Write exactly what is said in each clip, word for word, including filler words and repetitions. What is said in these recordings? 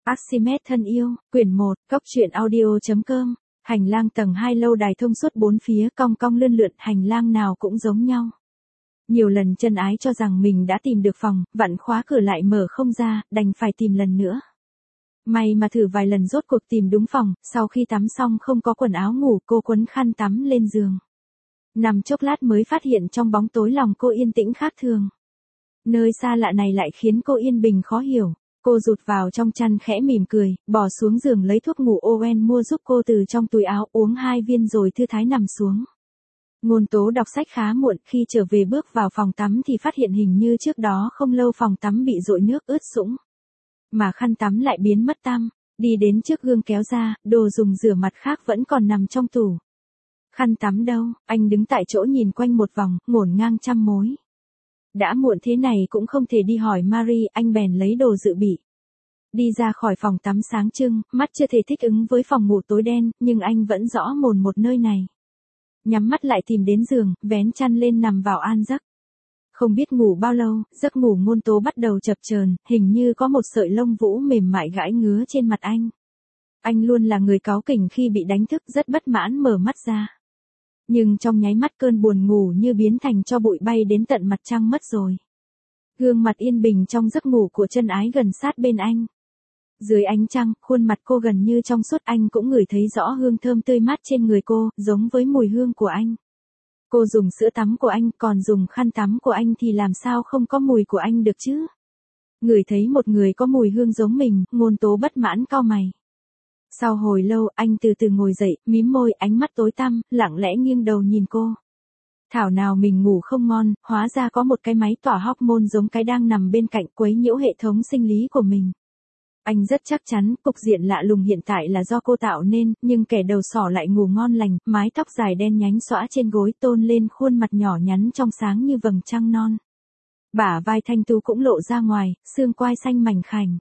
Archimedes thân yêu, quyển một, Cốc truyện audio chấm com. Hành lang tầng hai lâu đài thông suốt bốn phía cong cong lươn lượn, hành lang nào cũng giống nhau. Nhiều lần Chân Ái cho rằng mình đã tìm được phòng, vặn khóa cửa lại mở không ra, đành phải tìm lần nữa. May mà thử vài lần rốt cuộc tìm đúng phòng, sau khi tắm xong không có quần áo ngủ, cô quấn khăn tắm lên giường. Nằm chốc lát mới phát hiện trong bóng tối lòng cô yên tĩnh khác thường. Nơi xa lạ này lại khiến cô yên bình khó hiểu. Cô rụt vào trong chăn khẽ mỉm cười, bỏ xuống giường lấy thuốc ngủ Owen mua giúp cô từ trong túi áo, uống hai viên rồi thư thái nằm xuống. Ngôn Tố đọc sách khá muộn, khi trở về bước vào phòng tắm thì phát hiện hình như trước đó không lâu phòng tắm bị dội nước ướt sũng. Mà khăn tắm lại biến mất tăm, đi đến trước gương kéo ra, đồ dùng rửa mặt khác vẫn còn nằm trong tủ. Khăn tắm đâu, anh đứng tại chỗ nhìn quanh một vòng, ngổn ngang trăm mối. Đã muộn thế này cũng không thể đi hỏi Marie, anh bèn lấy đồ dự bị. Đi ra khỏi phòng tắm sáng trưng, mắt chưa thể thích ứng với phòng ngủ tối đen, nhưng anh vẫn rõ mồn một nơi này. Nhắm mắt lại tìm đến giường, vén chăn lên nằm vào an giấc. Không biết ngủ bao lâu, giấc ngủ Ngôn Tố bắt đầu chập chờn, hình như có một sợi lông vũ mềm mại gãi ngứa trên mặt anh. Anh luôn là người cáu kỉnh khi bị đánh thức, rất bất mãn mở mắt ra. Nhưng trong nháy mắt cơn buồn ngủ như biến thành tro bụi bay đến tận mặt trăng mất rồi. Gương mặt yên bình trong giấc ngủ của Chân Ái gần sát bên anh. Dưới ánh trăng, khuôn mặt cô gần như trong suốt, anh cũng ngửi thấy rõ hương thơm tươi mát trên người cô, giống với mùi hương của anh. Cô dùng sữa tắm của anh, còn dùng khăn tắm của anh thì làm sao không có mùi của anh được chứ? Ngửi thấy một người có mùi hương giống mình, Ngôn Tố bất mãn cau mày. Sau hồi lâu, anh từ từ ngồi dậy, mím môi, ánh mắt tối tăm, lặng lẽ nghiêng đầu nhìn cô. Thảo nào mình ngủ không ngon, hóa ra có một cái máy tỏa hormone giống cái đang nằm bên cạnh, quấy nhiễu hệ thống sinh lý của mình. Anh rất chắc chắn, cục diện lạ lùng hiện tại là do cô tạo nên, nhưng kẻ đầu sỏ lại ngủ ngon lành, mái tóc dài đen nhánh xõa trên gối tôn lên khuôn mặt nhỏ nhắn trong sáng như vầng trăng non. Bả vai thanh tú cũng lộ ra ngoài, xương quai xanh mảnh khảnh.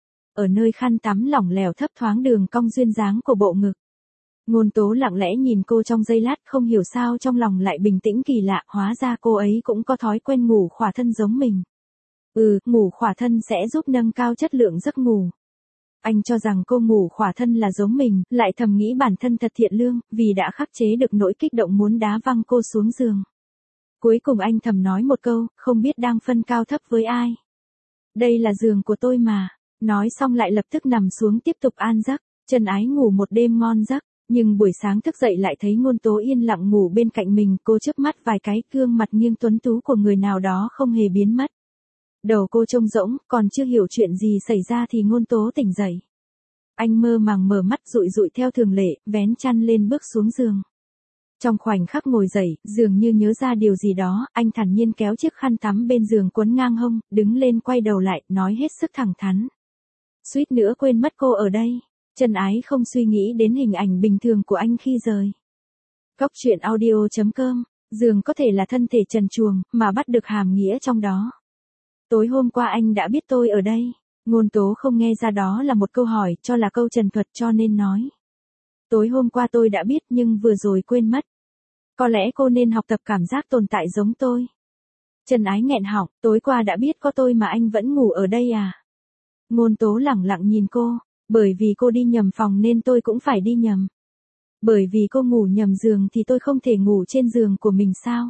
Ở nơi khăn tắm lỏng lẻo thấp thoáng đường cong duyên dáng của bộ ngực. Ngôn Tố lặng lẽ nhìn cô trong giây lát, không hiểu sao trong lòng lại bình tĩnh kỳ lạ, hóa ra cô ấy cũng có thói quen ngủ khỏa thân giống mình. Ừ, ngủ khỏa thân sẽ giúp nâng cao chất lượng giấc ngủ. Anh cho rằng cô ngủ khỏa thân là giống mình, lại thầm nghĩ bản thân thật thiện lương, vì đã khắc chế được nỗi kích động muốn đá văng cô xuống giường. Cuối cùng anh thầm nói một câu, không biết đang phân cao thấp với ai. Đây là giường của tôi mà. Nói xong lại lập tức nằm xuống tiếp tục an giấc. Chân Ái ngủ một đêm ngon giấc, nhưng buổi sáng thức dậy lại thấy Ngôn Tố yên lặng ngủ bên cạnh mình, cô chớp mắt vài cái, gương mặt nghiêng tuấn tú của người nào đó không hề biến mất. Đầu cô trông rỗng, còn chưa hiểu chuyện gì xảy ra thì Ngôn Tố tỉnh dậy. Anh mơ màng mở mắt dụi dụi theo thường lệ, vén chăn lên bước xuống giường. Trong khoảnh khắc ngồi dậy, dường như nhớ ra điều gì đó, anh thản nhiên kéo chiếc khăn tắm bên giường quấn ngang hông, đứng lên quay đầu lại, nói hết sức thẳng thắn. Suýt nữa quên mất cô ở đây. Chân Ái không suy nghĩ đến hình ảnh bình thường của anh khi rời. Cốc truyện audio chấm com, giường có thể là thân thể trần truồng, mà bắt được hàm nghĩa trong đó. Tối hôm qua anh đã biết tôi ở đây. Ngôn Tố không nghe ra đó là một câu hỏi, cho là câu trần thuật cho nên nói. Tối hôm qua tôi đã biết nhưng vừa rồi quên mất. Có lẽ cô nên học tập cảm giác tồn tại giống tôi. Chân Ái nghẹn họng, tối qua đã biết có tôi mà anh vẫn ngủ ở đây à? Ngôn Tố lẳng lặng nhìn cô, bởi vì cô đi nhầm phòng nên tôi cũng phải đi nhầm. Bởi vì cô ngủ nhầm giường thì tôi không thể ngủ trên giường của mình sao?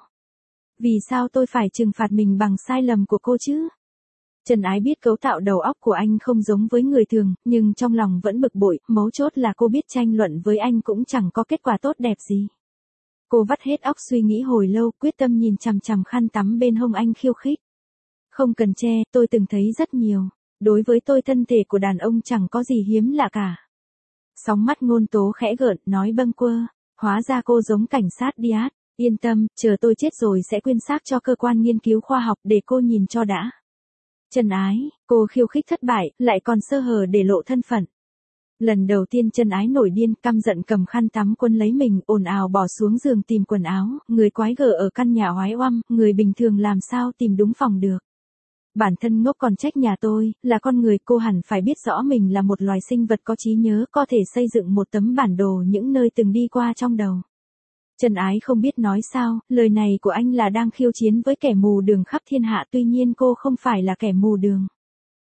Vì sao tôi phải trừng phạt mình bằng sai lầm của cô chứ? Chân Ái biết cấu tạo đầu óc của anh không giống với người thường, nhưng trong lòng vẫn bực bội, mấu chốt là cô biết tranh luận với anh cũng chẳng có kết quả tốt đẹp gì. Cô vắt hết óc suy nghĩ hồi lâu, quyết tâm nhìn chằm chằm khăn tắm bên hông anh khiêu khích. Không cần che, tôi từng thấy rất nhiều. Đối với tôi thân thể của đàn ông chẳng có gì hiếm lạ cả. Sóng mắt Ngôn Tố khẽ gợn, nói bâng quơ. Hóa ra cô giống cảnh sát Diaz. Yên tâm, chờ tôi chết rồi sẽ quyên xác cho cơ quan nghiên cứu khoa học để cô nhìn cho đã. Chân Ái, cô khiêu khích thất bại, lại còn sơ hở để lộ thân phận. Lần đầu tiên Chân Ái nổi điên, căm giận cầm khăn tắm quấn lấy mình, ồn ào bỏ xuống giường tìm quần áo, người quái gở ở căn nhà oái oăm, người bình thường làm sao tìm đúng phòng được. Bản thân ngốc còn trách nhà tôi, là con người, cô hẳn phải biết rõ mình là một loài sinh vật có trí nhớ, có thể xây dựng một tấm bản đồ những nơi từng đi qua trong đầu. Chân Ái không biết nói sao, lời này của anh là đang khiêu chiến với kẻ mù đường khắp thiên hạ, tuy nhiên cô không phải là kẻ mù đường.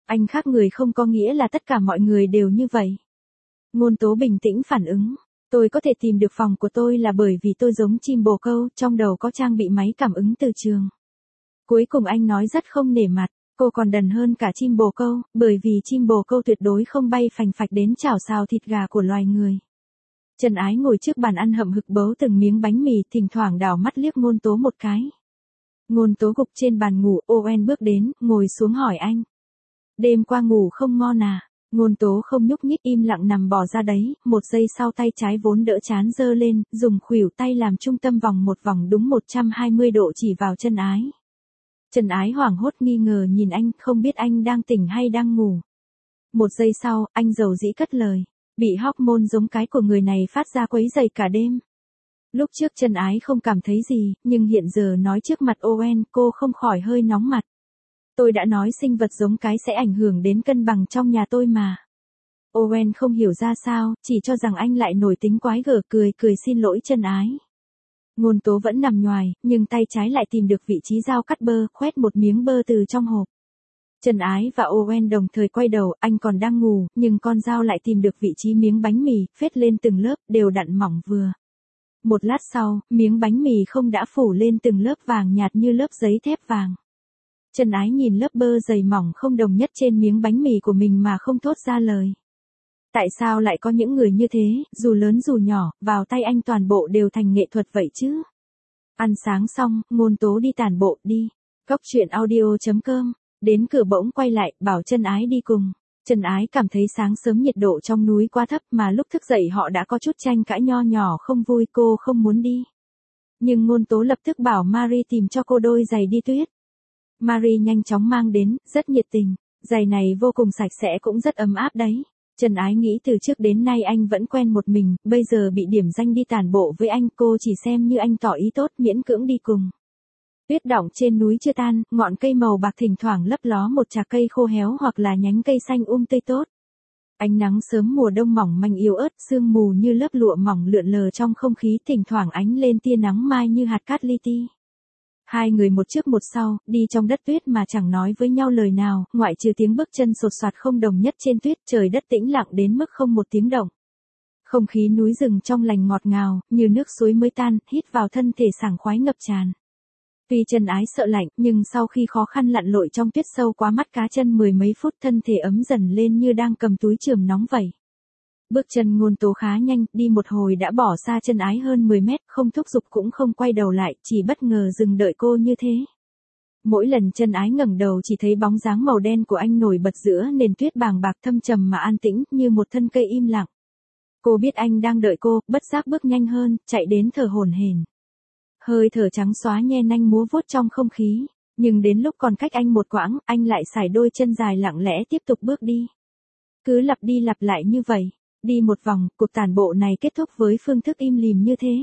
Anh khác người không có nghĩa là tất cả mọi người đều như vậy. Ngôn Tố bình tĩnh phản ứng. Tôi có thể tìm được phòng của tôi là bởi vì tôi giống chim bồ câu, trong đầu có trang bị máy cảm ứng từ trường. Cuối cùng anh nói rất không nể mặt, cô còn đần hơn cả chim bồ câu, bởi vì chim bồ câu tuyệt đối không bay phành phạch đến chảo xào thịt gà của loài người. Trần Ái ngồi trước bàn ăn hậm hực bấu từng miếng bánh mì, thỉnh thoảng đảo mắt liếc Ngôn Tố một cái. Ngôn Tố gục trên bàn ngủ, Owen bước đến, ngồi xuống hỏi anh. Đêm qua ngủ không ngon à? Ngôn Tố không nhúc nhích im lặng nằm bò ra đấy, một giây sau tay trái vốn đỡ chán giơ lên, dùng khuỷu tay làm trung tâm vòng một vòng đúng một trăm hai mươi độ chỉ vào Trần Ái. Trần Ái hoảng hốt nghi ngờ nhìn anh, không biết anh đang tỉnh hay đang ngủ. Một giây sau, anh dầu dĩ cất lời. Bị hormone giống cái của người này phát ra quấy rầy cả đêm. Lúc trước Trần Ái không cảm thấy gì, nhưng hiện giờ nói trước mặt Owen, cô không khỏi hơi nóng mặt. Tôi đã nói sinh vật giống cái sẽ ảnh hưởng đến cân bằng trong nhà tôi mà. Owen không hiểu ra sao, chỉ cho rằng anh lại nổi tính quái gở, cười cười xin lỗi Trần Ái. Ngôn Tố vẫn nằm nhoài, nhưng tay trái lại tìm được vị trí dao cắt bơ, khoét một miếng bơ từ trong hộp. Trần Ái và Owen đồng thời quay đầu, anh còn đang ngủ, nhưng con dao lại tìm được vị trí miếng bánh mì, phết lên từng lớp, đều đặn mỏng vừa. Một lát sau, miếng bánh mì không đã phủ lên từng lớp vàng nhạt như lớp giấy thép vàng. Trần Ái nhìn lớp bơ dày mỏng không đồng nhất trên miếng bánh mì của mình mà không thốt ra lời. Tại sao lại có những người như thế, dù lớn dù nhỏ, vào tay anh toàn bộ đều thành nghệ thuật vậy chứ? Ăn sáng xong, Ngôn Tố đi tản bộ, đi. Cóc truyện audio chấm com. Đến cửa bỗng quay lại, bảo Trần Ái đi cùng. Trần Ái cảm thấy sáng sớm nhiệt độ trong núi quá thấp mà lúc thức dậy họ đã có chút tranh cãi nho nhỏ không vui, cô không muốn đi. Nhưng Ngôn Tố lập tức bảo Marie tìm cho cô đôi giày đi tuyết. Marie nhanh chóng mang đến, rất nhiệt tình. Giày này vô cùng sạch sẽ cũng rất ấm áp đấy. Trần Ái nghĩ từ trước đến nay anh vẫn quen một mình, bây giờ bị điểm danh đi tản bộ với anh, cô chỉ xem như anh tỏ ý tốt miễn cưỡng đi cùng. Tuyết đọng trên núi chưa tan, ngọn cây màu bạc thỉnh thoảng lấp ló một chạc cây khô héo hoặc là nhánh cây xanh um tươi tốt. Ánh nắng sớm mùa đông mỏng manh yếu ớt, sương mù như lớp lụa mỏng lượn lờ trong không khí, thỉnh thoảng ánh lên tia nắng mai như hạt cát li ti. Hai người một trước một sau, đi trong đất tuyết mà chẳng nói với nhau lời nào, ngoại trừ tiếng bước chân sột soạt không đồng nhất trên tuyết, trời đất tĩnh lặng đến mức không một tiếng động. Không khí núi rừng trong lành ngọt ngào, như nước suối mới tan, hít vào thân thể sảng khoái ngập tràn. Tuy Trần Ái sợ lạnh, nhưng sau khi khó khăn lặn lội trong tuyết sâu quá mắt cá chân mười mấy phút, thân thể ấm dần lên như đang cầm túi chườm nóng vậy. Bước chân Ngôn Tố khá nhanh, đi một hồi đã bỏ xa Trần Ái hơn mười mét, không thúc giục cũng không quay đầu lại, chỉ bất ngờ dừng đợi cô như thế. Mỗi lần Trần Ái ngẩng đầu chỉ thấy bóng dáng màu đen của anh nổi bật giữa nền tuyết bàng bạc thâm trầm mà an tĩnh, như một thân cây im lặng. Cô biết anh đang đợi cô, bất giác bước nhanh hơn, chạy đến thở hổn hển. Hơi thở trắng xóa nhe nanh múa vuốt trong không khí, nhưng đến lúc còn cách anh một quãng, anh lại sải đôi chân dài lặng lẽ tiếp tục bước đi. Cứ lặp đi lặp lại như vậy, đi một vòng, cuộc tản bộ này kết thúc với phương thức im lìm như thế.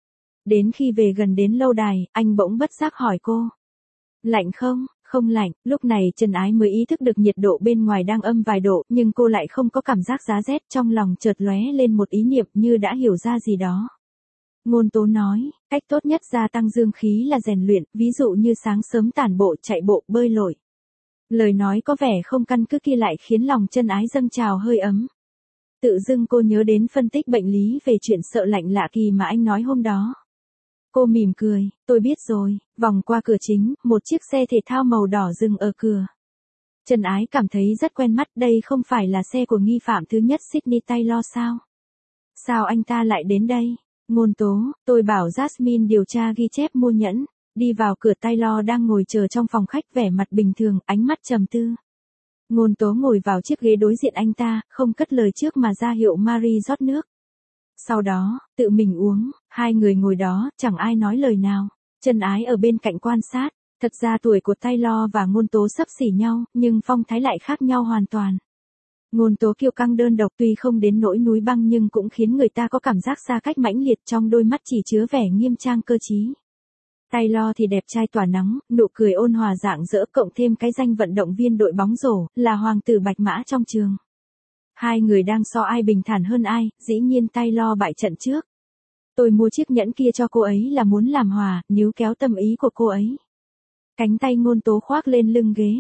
Đến khi về gần đến lâu đài, anh bỗng bất giác hỏi cô. Lạnh không? Không lạnh, lúc này Trần Ái mới ý thức được nhiệt độ bên ngoài đang âm vài độ, nhưng cô lại không có cảm giác giá rét, trong lòng chợt lóe lên một ý niệm như đã hiểu ra gì đó. Ngôn Tố nói, cách tốt nhất gia tăng dương khí là rèn luyện, ví dụ như sáng sớm tản bộ, chạy bộ, bơi lội. Lời nói có vẻ không căn cứ kia lại khiến lòng Trần Ái dâng trào hơi ấm. Tự dưng cô nhớ đến phân tích bệnh lý về chuyện sợ lạnh lạ kỳ mà anh nói hôm đó. Cô mỉm cười, tôi biết rồi, vòng qua cửa chính, một chiếc xe thể thao màu đỏ dừng ở cửa. Trần Ái cảm thấy rất quen mắt, đây không phải là xe của nghi phạm thứ nhất Sydney Taylor sao? Sao anh ta lại đến đây? Ngôn Tố, tôi bảo Jasmine điều tra ghi chép mua nhẫn. Đi vào cửa, Taylor đang ngồi chờ trong phòng khách vẻ mặt bình thường, ánh mắt trầm tư. Ngôn Tố ngồi vào chiếc ghế đối diện anh ta, không cất lời trước mà ra hiệu Marie rót nước. Sau đó, tự mình uống, hai người ngồi đó, chẳng ai nói lời nào. Trần Ái ở bên cạnh quan sát, thật ra tuổi của Taylor và Ngôn Tố xấp xỉ nhau, nhưng phong thái lại khác nhau hoàn toàn. Ngôn Tố kiêu căng đơn độc tuy không đến nỗi núi băng nhưng cũng khiến người ta có cảm giác xa cách mãnh liệt, trong đôi mắt chỉ chứa vẻ nghiêm trang cơ trí. Taylor thì đẹp trai tỏa nắng, nụ cười ôn hòa rạng rỡ cộng thêm cái danh vận động viên đội bóng rổ, là hoàng tử bạch mã trong trường. Hai người đang so ai bình thản hơn ai, dĩ nhiên Taylor bại trận trước. Tôi mua chiếc nhẫn kia cho cô ấy là muốn làm hòa, níu kéo tâm ý của cô ấy. Cánh tay Ngôn Tố khoác lên lưng ghế.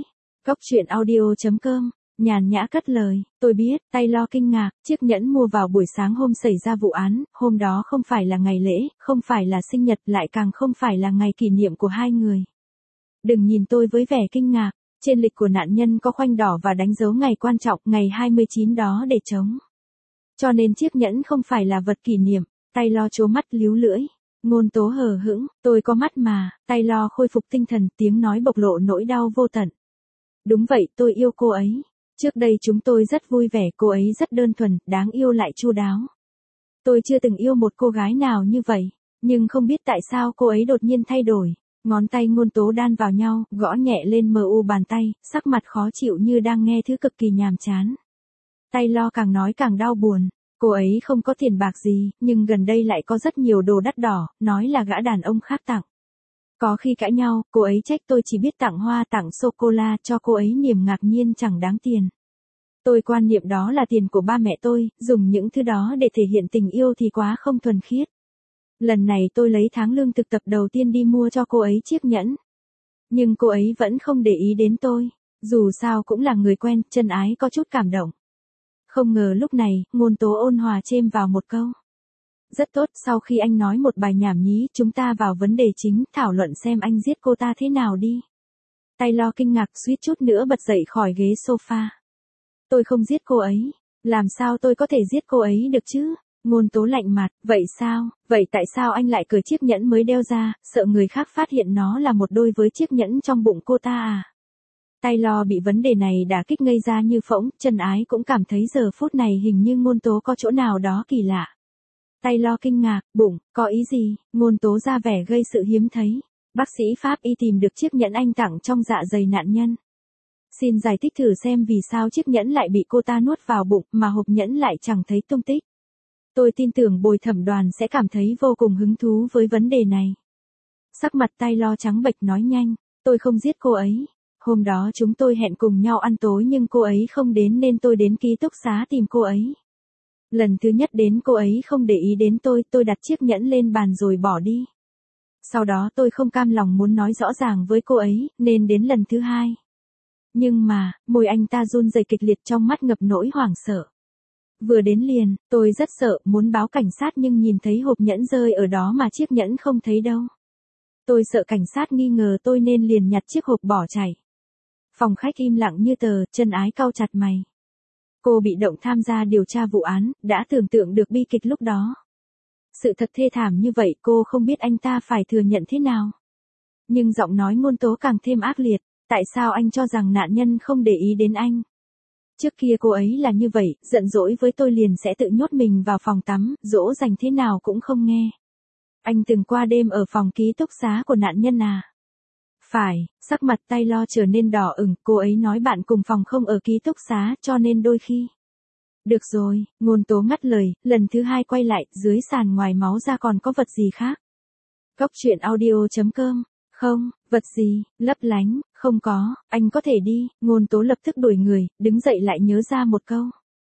Cốc truyện audio chấm com, nhàn nhã cất lời, tôi biết, Taylor kinh ngạc, chiếc nhẫn mua vào buổi sáng hôm xảy ra vụ án, hôm đó không phải là ngày lễ, không phải là sinh nhật, lại càng không phải là ngày kỷ niệm của hai người. Đừng nhìn tôi với vẻ kinh ngạc, trên lịch của nạn nhân có khoanh đỏ và đánh dấu ngày quan trọng, ngày hai mươi chín đó để trống. Cho nên chiếc nhẫn không phải là vật kỷ niệm. Taylor trố mắt líu lưỡi. Ngôn Tố hờ hững, tôi có mắt mà. Taylor khôi phục tinh thần, tiếng nói bộc lộ nỗi đau vô tận. Đúng vậy, tôi yêu cô ấy. Trước đây chúng tôi rất vui vẻ, cô ấy rất đơn thuần, đáng yêu lại chu đáo. Tôi chưa từng yêu một cô gái nào như vậy, nhưng không biết tại sao cô ấy đột nhiên thay đổi. Ngón tay Ngôn Tố đan vào nhau, gõ nhẹ lên mờ u bàn tay, sắc mặt khó chịu như đang nghe thứ cực kỳ nhàm chán. Taylor càng nói càng đau buồn. Cô ấy không có tiền bạc gì, nhưng gần đây lại có rất nhiều đồ đắt đỏ, nói là gã đàn ông khác tặng. Có khi cãi nhau, cô ấy trách tôi chỉ biết tặng hoa tặng sô-cô-la cho cô ấy niềm ngạc nhiên chẳng đáng tiền. Tôi quan niệm đó là tiền của ba mẹ tôi, dùng những thứ đó để thể hiện tình yêu thì quá không thuần khiết. Lần này tôi lấy tháng lương thực tập đầu tiên đi mua cho cô ấy chiếc nhẫn. Nhưng cô ấy vẫn không để ý đến tôi, dù sao cũng là người quen, chân ái có chút cảm động. Không ngờ lúc này, Ngôn Tố ôn hòa chêm vào một câu. Rất tốt, sau khi anh nói một bài nhảm nhí, chúng ta vào vấn đề chính, thảo luận xem anh giết cô ta thế nào đi. Taylor kinh ngạc suýt chút nữa bật dậy khỏi ghế sofa. Tôi không giết cô ấy. Làm sao tôi có thể giết cô ấy được chứ? Ngôn Tố lạnh mặt, vậy sao, vậy tại sao anh lại cởi chiếc nhẫn mới đeo ra, sợ người khác phát hiện nó là một đôi với chiếc nhẫn trong bụng cô ta à? Taylor bị vấn đề này đả kích ngây ra như phỗng, chân ái cũng cảm thấy giờ phút này hình như Ngôn Tố có chỗ nào đó kỳ lạ. Taylor kinh ngạc, bụng, có ý gì? Ngôn Tố ra vẻ gây sự hiếm thấy. Bác sĩ Pháp y tìm được chiếc nhẫn anh tặng trong dạ dày nạn nhân. Xin giải thích thử xem vì sao chiếc nhẫn lại bị cô ta nuốt vào bụng mà hộp nhẫn lại chẳng thấy tung tích. Tôi tin tưởng bồi thẩm đoàn sẽ cảm thấy vô cùng hứng thú với vấn đề này. Sắc mặt Taylor trắng bệch nói nhanh, tôi không giết cô ấy. Hôm đó chúng tôi hẹn cùng nhau ăn tối nhưng cô ấy không đến nên tôi đến ký túc xá tìm cô ấy. Lần thứ nhất đến cô ấy không để ý đến tôi, tôi đặt chiếc nhẫn lên bàn rồi bỏ đi. Sau đó tôi không cam lòng muốn nói rõ ràng với cô ấy, nên đến lần thứ hai. Nhưng mà, môi anh ta run rẩy kịch liệt trong mắt ngập nỗi hoảng sợ. Vừa đến liền, tôi rất sợ, muốn báo cảnh sát nhưng nhìn thấy hộp nhẫn rơi ở đó mà chiếc nhẫn không thấy đâu. Tôi sợ cảnh sát nghi ngờ tôi nên liền nhặt chiếc hộp bỏ chạy. Phòng khách im lặng như tờ, chân ái cau chặt mày. Cô bị động tham gia điều tra vụ án, đã tưởng tượng được bi kịch lúc đó. Sự thật thê thảm như vậy cô không biết anh ta phải thừa nhận thế nào. Nhưng giọng nói Ngôn Tố càng thêm ác liệt, tại sao anh cho rằng nạn nhân không để ý đến anh? Trước kia cô ấy là như vậy, giận dỗi với tôi liền sẽ tự nhốt mình vào phòng tắm, dỗ dành thế nào cũng không nghe. Anh từng qua đêm ở phòng ký túc xá của nạn nhân à? Phải, sắc mặt Taylor trở nên đỏ ửng, cô ấy nói bạn cùng phòng không ở ký túc xá cho nên đôi khi. Được rồi, Ngôn Tố ngắt lời, lần thứ hai quay lại, dưới sàn ngoài máu ra còn có vật gì khác? Cốc truyện audio chấm com, không, vật gì, lấp lánh, không có, anh có thể đi, Ngôn Tố lập tức đuổi người, đứng dậy lại nhớ ra một câu.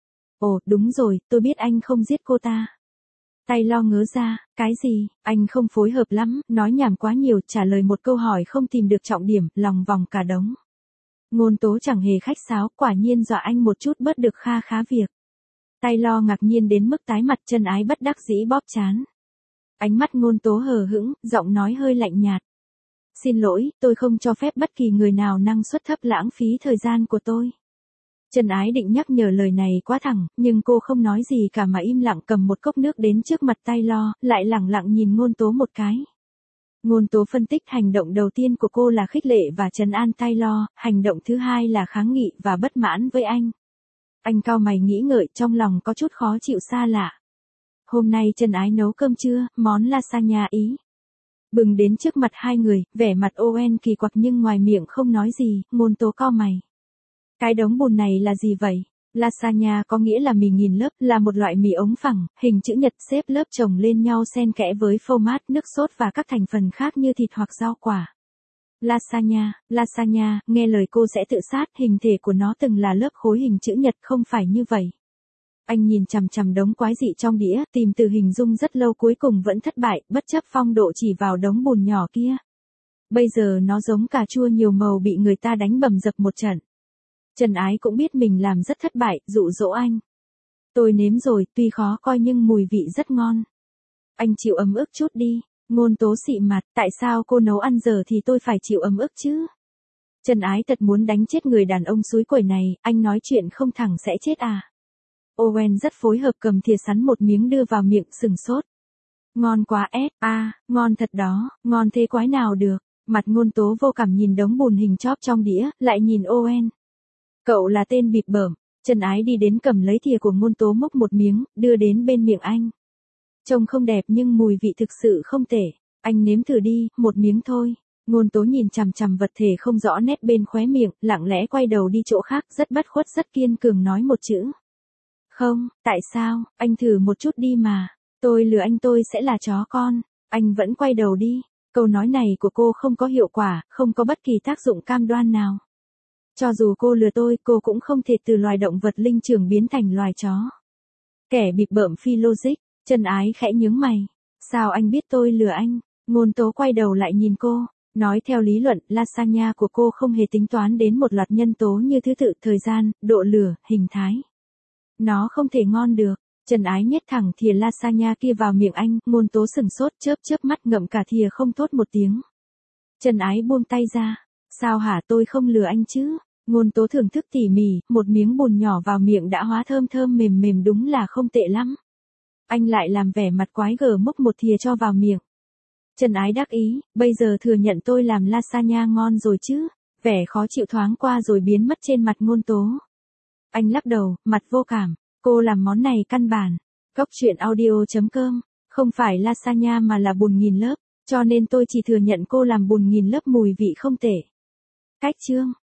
Ồ, đúng rồi, tôi biết anh không giết cô ta. Taylor ngớ ra, cái gì, anh không phối hợp lắm, nói nhảm quá nhiều, trả lời một câu hỏi không tìm được trọng điểm, lòng vòng cả đống. Ngôn Tố chẳng hề khách sáo, quả nhiên dọa anh một chút bớt được kha khá việc. Taylor ngạc nhiên đến mức tái mặt, chân ái bất đắc dĩ bóp trán. Ánh mắt Ngôn Tố hờ hững, giọng nói hơi lạnh nhạt. Xin lỗi, tôi không cho phép bất kỳ người nào năng suất thấp lãng phí thời gian của tôi. Chân ái định nhắc nhở lời này quá thẳng, nhưng cô không nói gì cả mà im lặng cầm một cốc nước đến trước mặt Taylor, lại lẳng lặng nhìn Ngôn Tố một cái. Ngôn Tố phân tích hành động đầu tiên của cô là khích lệ và trấn an Taylor, hành động thứ hai là kháng nghị và bất mãn với anh. Anh cau mày nghĩ ngợi, trong lòng có chút khó chịu xa lạ. Hôm nay chân ái nấu cơm trưa, món lasagna Ý. Bừng đến trước mặt hai người, vẻ mặt Owen kỳ quặc nhưng ngoài miệng không nói gì, Ngôn Tố cau mày. Cái đống bùn này là gì vậy? Lasagna có nghĩa là mì nghìn lớp, là một loại mì ống phẳng, hình chữ nhật xếp lớp chồng lên nhau xen kẽ với phô mát, nước sốt và các thành phần khác như thịt hoặc rau quả. Lasagna, lasagna, nghe lời cô sẽ tự sát, hình thể của nó từng là lớp khối hình chữ nhật không phải như vậy. Anh nhìn chằm chằm đống quái dị trong đĩa, tìm từ hình dung rất lâu cuối cùng vẫn thất bại, bất chấp phong độ chỉ vào đống bùn nhỏ kia. Bây giờ nó giống cà chua nhiều màu bị người ta đánh bầm dập một trận. Trần Ái cũng biết mình làm rất thất bại, dụ dỗ anh. Tôi nếm rồi, tuy khó coi nhưng mùi vị rất ngon. Anh chịu ấm ức chút đi. Ngôn Tố xị mặt, tại sao cô nấu ăn giờ thì tôi phải chịu ấm ức chứ? Trần Ái thật muốn đánh chết người đàn ông xúi quẩy này, anh nói chuyện không thẳng sẽ chết à? Owen rất phối hợp cầm thìa sắn một miếng đưa vào miệng sừng sốt. Ngon quá ép, a, à, ngon thật đó, ngon thế quái nào được. Mặt Ngôn Tố vô cảm nhìn đống bùn hình chóp trong đĩa, lại nhìn Owen. Cậu là tên bịp bợm. Trần Ái đi đến cầm lấy thìa của Ngôn Tố múc một miếng, đưa đến bên miệng anh. Trông không đẹp nhưng mùi vị thực sự không tệ. Anh nếm thử đi, một miếng thôi. Ngôn Tố nhìn chằm chằm vật thể không rõ nét bên khóe miệng, lặng lẽ quay đầu đi chỗ khác, rất bất khuất rất kiên cường nói một chữ. Không, tại sao, anh thử một chút đi mà. Tôi lừa anh tôi sẽ là chó con. Anh vẫn quay đầu đi. Câu nói này của cô không có hiệu quả, không có bất kỳ tác dụng cam đoan nào. Cho dù cô lừa tôi, cô cũng không thể từ loài động vật linh trưởng biến thành loài chó. Kẻ bịp bợm phi logic. Trần Ái khẽ nhướng mày. Sao anh biết tôi lừa anh? Ngôn Tố quay đầu lại nhìn cô. Nói theo lý luận, lasagna của cô không hề tính toán đến một loạt nhân tố như thứ tự, thời gian, độ lửa, hình thái. Nó không thể ngon được. Trần Ái nhét thẳng thìa lasagna kia vào miệng anh, Ngôn Tố sừng sốt chớp chớp mắt ngậm cả thìa không thốt một tiếng. Trần Ái buông tay ra. Sao hả, tôi không lừa anh chứ? Ngôn Tố thưởng thức tỉ mỉ, một miếng bùn nhỏ vào miệng đã hóa thơm thơm mềm mềm, đúng là không tệ lắm. Anh lại làm vẻ mặt quái gở múc một thìa cho vào miệng. Trần Ái đắc ý, bây giờ thừa nhận tôi làm lasagna ngon rồi chứ? Vẻ khó chịu thoáng qua rồi biến mất trên mặt Ngôn Tố. Anh lắc đầu, mặt vô cảm. Cô làm món này căn bản. Cốc truyện audio chấm com. Không phải lasagna mà là bùn nghìn lớp. Cho nên tôi chỉ thừa nhận cô làm bùn nghìn lớp mùi vị không tệ. Cách chương.